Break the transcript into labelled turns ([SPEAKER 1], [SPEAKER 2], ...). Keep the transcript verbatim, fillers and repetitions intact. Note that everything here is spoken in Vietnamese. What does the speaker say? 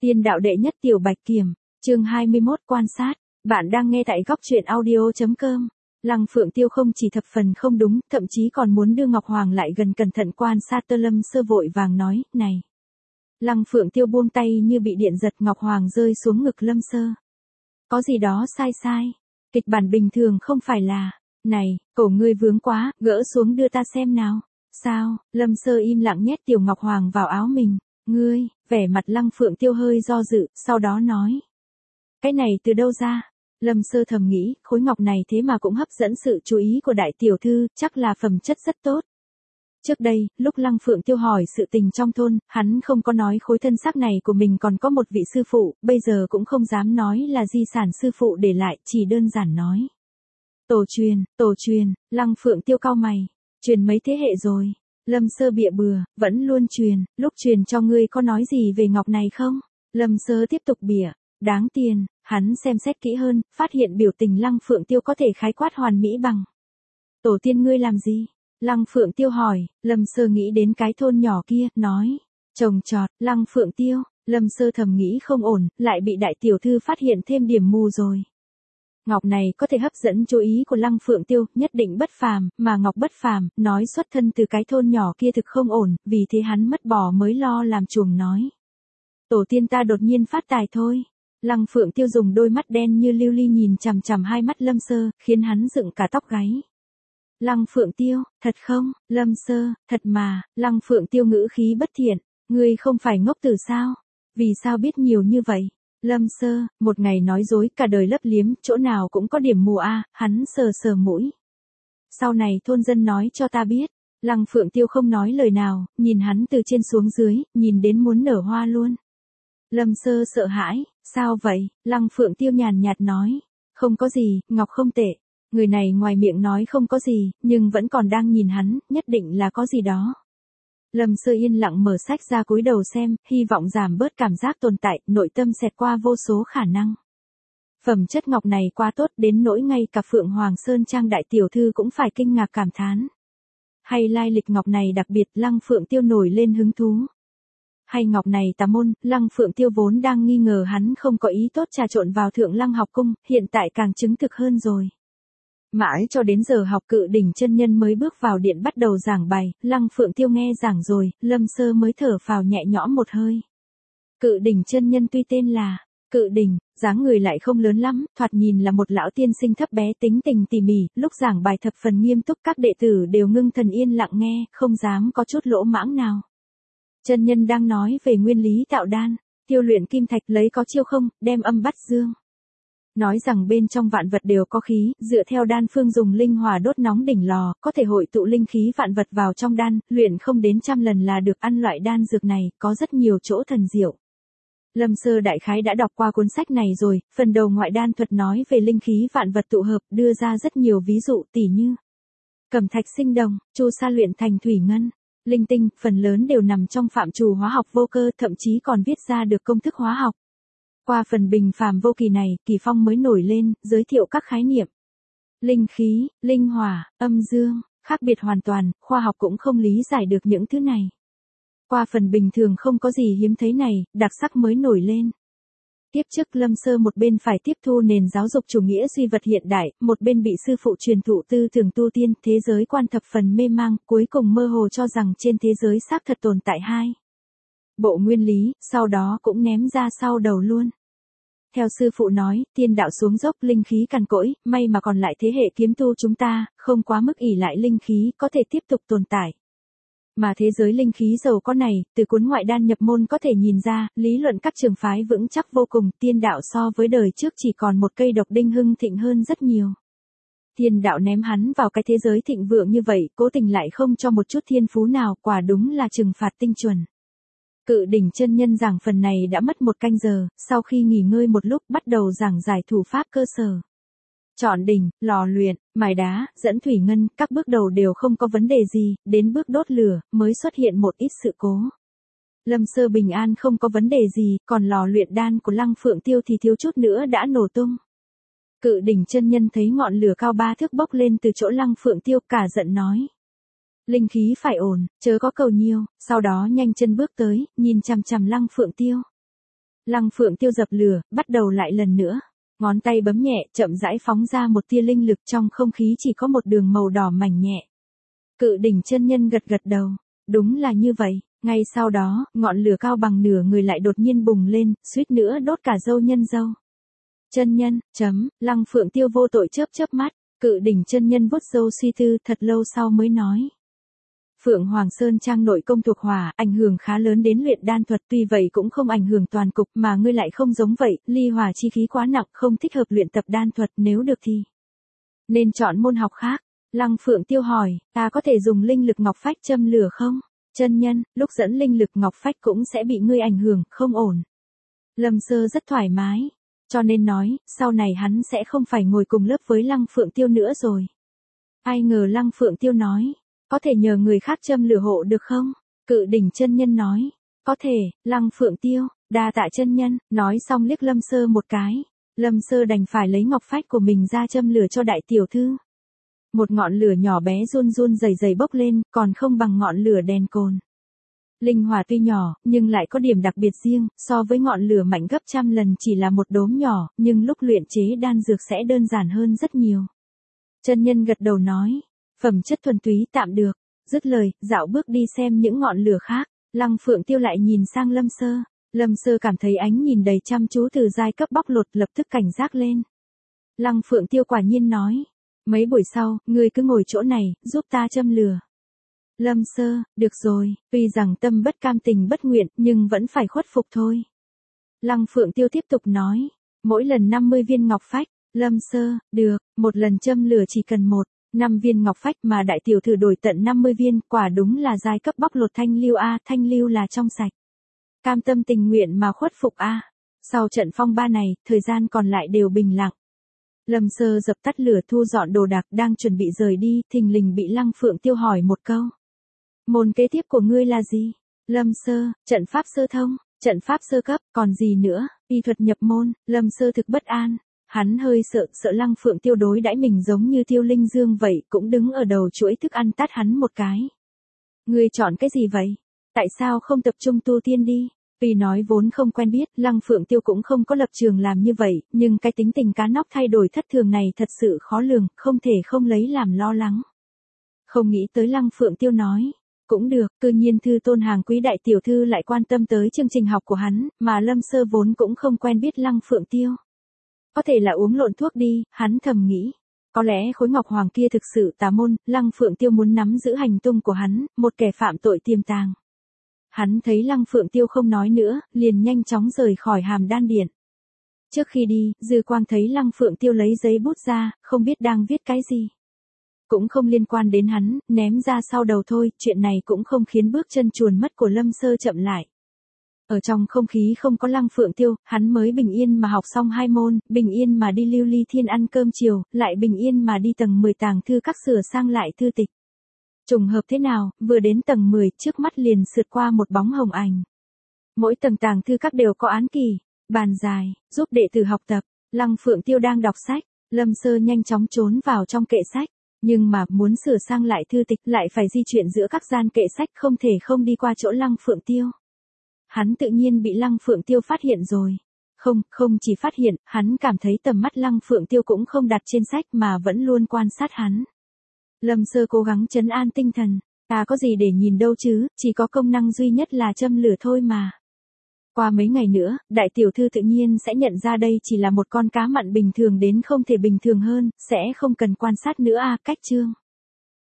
[SPEAKER 1] Tiên đạo đệ nhất tiểu bạch kiểm, chương hai mươi mốt quan sát, bạn đang nghe tại góc truyện audio.com. Lăng Phượng Tiêu không chỉ thập phần không đúng, thậm chí còn muốn đưa Ngọc Hoàng lại gần cẩn thận quan sát. Tơ Lâm Sơ vội vàng nói, này. Lăng Phượng Tiêu buông tay như bị điện giật, Ngọc Hoàng rơi xuống ngực Lâm Sơ. Có gì đó sai sai, kịch bản bình thường không phải là, này, cổ ngươi vướng quá, gỡ xuống đưa ta xem nào. Sao? Lâm Sơ im lặng nhét tiểu Ngọc Hoàng vào áo mình. Ngươi, vẻ mặt Lăng Phượng Tiêu hơi do dự, sau đó nói. Cái này từ đâu ra? Lâm Sơ thầm nghĩ, khối ngọc này thế mà cũng hấp dẫn sự chú ý của đại tiểu thư, chắc là phẩm chất rất tốt. Trước đây, lúc Lăng Phượng Tiêu hỏi sự tình trong thôn, hắn không có nói khối thân xác này của mình còn có một vị sư phụ, bây giờ cũng không dám nói là di sản sư phụ để lại, chỉ đơn giản nói. Tổ truyền, tổ truyền, Lăng Phượng Tiêu cau mày, truyền mấy thế hệ rồi. Lâm Sơ bịa bừa, vẫn luôn truyền, lúc truyền cho ngươi có nói gì về ngọc này không? Lâm Sơ tiếp tục bịa, đáng tiền, hắn xem xét kỹ hơn, phát hiện biểu tình Lăng Phượng Tiêu có thể khái quát hoàn mỹ bằng. Tổ tiên ngươi làm gì? Lăng Phượng Tiêu hỏi, Lâm Sơ nghĩ đến cái thôn nhỏ kia, nói, trồng trọt. Lăng Phượng Tiêu, Lâm Sơ thầm nghĩ không ổn, lại bị đại tiểu thư phát hiện thêm điểm mù rồi. Ngọc này có thể hấp dẫn chú ý của Lăng Phượng Tiêu, nhất định bất phàm, mà ngọc bất phàm, nói xuất thân từ cái thôn nhỏ kia thực không ổn, vì thế hắn mất bò mới lo làm chuồng nói. Tổ tiên ta đột nhiên phát tài thôi. Lăng Phượng Tiêu dùng đôi mắt đen như lưu ly nhìn chằm chằm hai mắt Lâm Sơ, khiến hắn dựng cả tóc gáy. Lăng Phượng Tiêu, thật không? Lâm Sơ, thật mà. Lăng Phượng Tiêu ngữ khí bất thiện, ngươi không phải ngốc tử sao? Vì sao biết nhiều như vậy? Lâm Sơ, một ngày nói dối cả đời lấp liếm, chỗ nào cũng có điểm mù a. Hắn sờ sờ mũi. Sau này thôn dân nói cho ta biết. Lăng Phượng Tiêu không nói lời nào, nhìn hắn từ trên xuống dưới, nhìn đến muốn nở hoa luôn. Lâm Sơ sợ hãi, sao vậy? Lăng Phượng Tiêu nhàn nhạt nói, không có gì, ngọc không tệ. Người này ngoài miệng nói không có gì, nhưng vẫn còn đang nhìn hắn, nhất định là có gì đó. Lâm Sơ yên lặng mở sách ra cúi đầu xem, hy vọng giảm bớt cảm giác tồn tại, nội tâm xẹt qua vô số khả năng. Phẩm chất ngọc này quá tốt đến nỗi ngay cả Phượng Hoàng Sơn Trang đại tiểu thư cũng phải kinh ngạc cảm thán. Hay lai lịch ngọc này đặc biệt, Lăng Phượng Tiêu nổi lên hứng thú. Hay ngọc này tà môn, Lăng Phượng Tiêu vốn đang nghi ngờ hắn không có ý tốt trà trộn vào Thượng Lăng học cung, hiện tại càng chứng thực hơn rồi. Mãi cho đến giờ học Cự Đỉnh chân nhân mới bước vào điện bắt đầu giảng bài, Lăng Phượng Tiêu nghe giảng rồi, Lâm Sơ mới thở phào nhẹ nhõm một hơi. Cự Đỉnh chân nhân tuy tên là Cự Đỉnh, dáng người lại không lớn lắm, thoạt nhìn là một lão tiên sinh thấp bé tính tình tỉ mỉ, lúc giảng bài thập phần nghiêm túc, các đệ tử đều ngưng thần yên lặng nghe, không dám có chút lỗ mãng nào. Chân nhân đang nói về nguyên lý tạo đan, tiêu luyện kim thạch lấy có chiêu không, đem âm bắt dương. Nói rằng bên trong vạn vật đều có khí, dựa theo đan phương dùng linh hỏa đốt nóng đỉnh lò, có thể hội tụ linh khí vạn vật vào trong đan, luyện không đến trăm lần là được ăn loại đan dược này, có rất nhiều chỗ thần diệu. Lâm Sơ đại khái đã đọc qua cuốn sách này rồi, phần đầu ngoại đan thuật nói về linh khí vạn vật tụ hợp, đưa ra rất nhiều ví dụ tỉ như cẩm thạch sinh đồng, chu sa luyện thành thủy ngân. Linh tinh, phần lớn đều nằm trong phạm trù hóa học vô cơ, thậm chí còn viết ra được công thức hóa học. Qua phần bình phàm vô kỳ này, Kỳ Phong mới nổi lên, giới thiệu các khái niệm. Linh khí, linh hỏa, âm dương, khác biệt hoàn toàn, khoa học cũng không lý giải được những thứ này. Qua phần bình thường không có gì hiếm thấy này, đặc sắc mới nổi lên. Tiếp trước Lâm Sơ một bên phải tiếp thu nền giáo dục chủ nghĩa duy vật hiện đại, một bên bị sư phụ truyền thụ tư tưởng tu tiên, thế giới quan thập phần mê mang, cuối cùng mơ hồ cho rằng trên thế giới xác thật tồn tại hai bộ nguyên lý, sau đó cũng ném ra sau đầu luôn. Theo sư phụ nói, tiên đạo xuống dốc, linh khí cằn cỗi, may mà còn lại thế hệ kiếm tu chúng ta, không quá mức ỷ lại linh khí, có thể tiếp tục tồn tại. Mà thế giới linh khí giàu có này, từ cuốn ngoại đan nhập môn có thể nhìn ra, lý luận các trường phái vững chắc vô cùng, tiên đạo so với đời trước chỉ còn một cây độc đinh hưng thịnh hơn rất nhiều. Tiên đạo ném hắn vào cái thế giới thịnh vượng như vậy, cố tình lại không cho một chút thiên phú nào, quả đúng là trừng phạt tinh chuẩn. Cự Đỉnh chân nhân giảng phần này đã mất một canh giờ, sau khi nghỉ ngơi một lúc bắt đầu giảng giải thủ pháp cơ sở. Chọn đỉnh, lò luyện, mài đá, dẫn thủy ngân, các bước đầu đều không có vấn đề gì, đến bước đốt lửa, mới xuất hiện một ít sự cố. Lâm Sơ bình an không có vấn đề gì, còn lò luyện đan của Lăng Phượng Tiêu thì thiếu chút nữa đã nổ tung. Cự Đỉnh chân nhân thấy ngọn lửa cao ba thước bốc lên từ chỗ Lăng Phượng Tiêu, cả giận nói. Linh khí phải ổn, chớ có cầu nhiều, sau đó nhanh chân bước tới, nhìn chằm chằm Lăng Phượng Tiêu. Lăng Phượng Tiêu dập lửa, bắt đầu lại lần nữa. Ngón tay bấm nhẹ, chậm rãi phóng ra một tia linh lực, trong không khí chỉ có một đường màu đỏ mảnh nhẹ. Cự đỉnh chân nhân gật gật đầu. Đúng là như vậy. Ngay sau đó, ngọn lửa cao bằng nửa người lại đột nhiên bùng lên, suýt nữa đốt cả râu nhân râu. Chân nhân, chấm, Lăng Phượng Tiêu vô tội chớp chớp mắt. Cự đỉnh chân nhân vuốt râu suy tư, thật lâu sau mới nói. Phượng Hoàng Sơn Trang nội công thuộc hỏa, ảnh hưởng khá lớn đến luyện đan thuật, tuy vậy cũng không ảnh hưởng toàn cục, mà ngươi lại không giống vậy, ly hỏa chi khí quá nặng, không thích hợp luyện tập đan thuật, nếu được thì nên chọn môn học khác. Lăng Phượng Tiêu hỏi, ta có thể dùng linh lực ngọc phách châm lửa không? Chân nhân, lúc dẫn linh lực ngọc phách cũng sẽ bị ngươi ảnh hưởng, không ổn. Lâm Sơ rất thoải mái, cho nên nói, sau này hắn sẽ không phải ngồi cùng lớp với Lăng Phượng Tiêu nữa rồi. Ai ngờ Lăng Phượng Tiêu nói, có thể nhờ người khác châm lửa hộ được không? Cự đỉnh chân nhân nói, có thể. Lăng Phượng Tiêu, đa tạ chân nhân, nói xong liếc Lâm Sơ một cái. Lâm Sơ đành phải lấy ngọc phách của mình ra châm lửa cho đại tiểu thư. Một ngọn lửa nhỏ bé run run rẩy rẩy bốc lên, còn không bằng ngọn lửa đèn cồn. Linh hỏa tuy nhỏ, nhưng lại có điểm đặc biệt riêng, so với ngọn lửa mạnh gấp trăm lần chỉ là một đốm nhỏ, nhưng lúc luyện chế đan dược sẽ đơn giản hơn rất nhiều. Chân nhân gật đầu nói, phẩm chất thuần túy tạm được. Dứt lời, dạo bước đi xem những ngọn lửa khác. Lăng Phượng Tiêu lại nhìn sang Lâm Sơ. Lâm Sơ cảm thấy ánh nhìn đầy chăm chú từ giai cấp bóc lột, lập tức cảnh giác lên. Lăng Phượng Tiêu quả nhiên nói, mấy buổi sau, ngươi cứ ngồi chỗ này, giúp ta châm lửa. Lâm Sơ, được rồi, tuy rằng tâm bất cam tình bất nguyện, nhưng vẫn phải khuất phục thôi. Lăng Phượng Tiêu tiếp tục nói, mỗi lần năm mươi viên ngọc phách. Lâm Sơ, được, một lần châm lửa chỉ cần một, năm viên ngọc phách mà đại tiểu thư đổi tận năm mươi viên, quả đúng là giai cấp bóc lột thanh lưu a, thanh lưu là trong sạch. Cam tâm tình nguyện mà khuất phục a. Sau trận phong ba này, thời gian còn lại đều bình lặng. Lâm Sơ dập tắt lửa thu dọn đồ đạc đang chuẩn bị rời đi, thình lình bị Lăng Phượng Tiêu hỏi một câu. Môn kế tiếp của ngươi là gì? Lâm Sơ, trận pháp sơ thông, trận pháp sơ cấp, còn gì nữa? Y thuật nhập môn. Lâm Sơ thực bất an. Hắn hơi sợ, sợ Lăng Phượng Tiêu đối đãi mình giống như Tiêu Linh Dương vậy, cũng đứng ở đầu chuỗi thức ăn tát hắn một cái. Ngươi chọn cái gì vậy? Tại sao không tập trung tu tiên đi? Vì nói vốn không quen biết, Lăng Phượng Tiêu cũng không có lập trường làm như vậy, nhưng cái tính tình cá nóc thay đổi thất thường này thật sự khó lường, không thể không lấy làm lo lắng. Không nghĩ tới Lăng Phượng Tiêu nói, cũng được, cư nhiên thư tôn hàng quý đại tiểu thư lại quan tâm tới chương trình học của hắn, mà Lâm Sơ vốn cũng không quen biết Lăng Phượng Tiêu. Có thể là uống lộn thuốc đi, hắn thầm nghĩ. Có lẽ khối ngọc hoàng kia thực sự tà môn, Lăng Phượng Tiêu muốn nắm giữ hành tung của hắn, một kẻ phạm tội tiềm tàng. Hắn thấy Lăng Phượng Tiêu không nói nữa, liền nhanh chóng rời khỏi hàm đan điện. Trước khi đi, Dư Quang thấy Lăng Phượng Tiêu lấy giấy bút ra, không biết đang viết cái gì. Cũng không liên quan đến hắn, ném ra sau đầu thôi, chuyện này cũng không khiến bước chân chuồn mất của Lâm Sơ chậm lại. Ở trong không khí không có Lăng Phượng Tiêu, hắn mới bình yên mà học xong hai môn, bình yên mà đi Lưu Ly Thiên ăn cơm chiều, lại bình yên mà đi tầng mười tàng thư các sửa sang lại thư tịch. Trùng hợp thế nào, vừa đến tầng mười, trước mắt liền sượt qua một bóng hồng ảnh. Mỗi tầng tàng thư các đều có án kỳ, bàn dài, giúp đệ tử học tập. Lăng Phượng Tiêu đang đọc sách, Lâm Sơ nhanh chóng trốn vào trong kệ sách. Nhưng mà muốn sửa sang lại thư tịch lại phải di chuyển giữa các gian kệ sách, không thể không đi qua chỗ Lăng Phượng Tiêu. Hắn tự nhiên bị Lăng Phượng Tiêu phát hiện rồi. Không, không chỉ phát hiện, hắn cảm thấy tầm mắt Lăng Phượng Tiêu cũng không đặt trên sách mà vẫn luôn quan sát hắn. Lâm Sơ cố gắng trấn an tinh thần, ta có gì để nhìn đâu chứ, chỉ có công năng duy nhất là châm lửa thôi mà. Qua mấy ngày nữa, đại tiểu thư tự nhiên sẽ nhận ra đây chỉ là một con cá mặn bình thường đến không thể bình thường hơn, sẽ không cần quan sát nữa a. Cách chương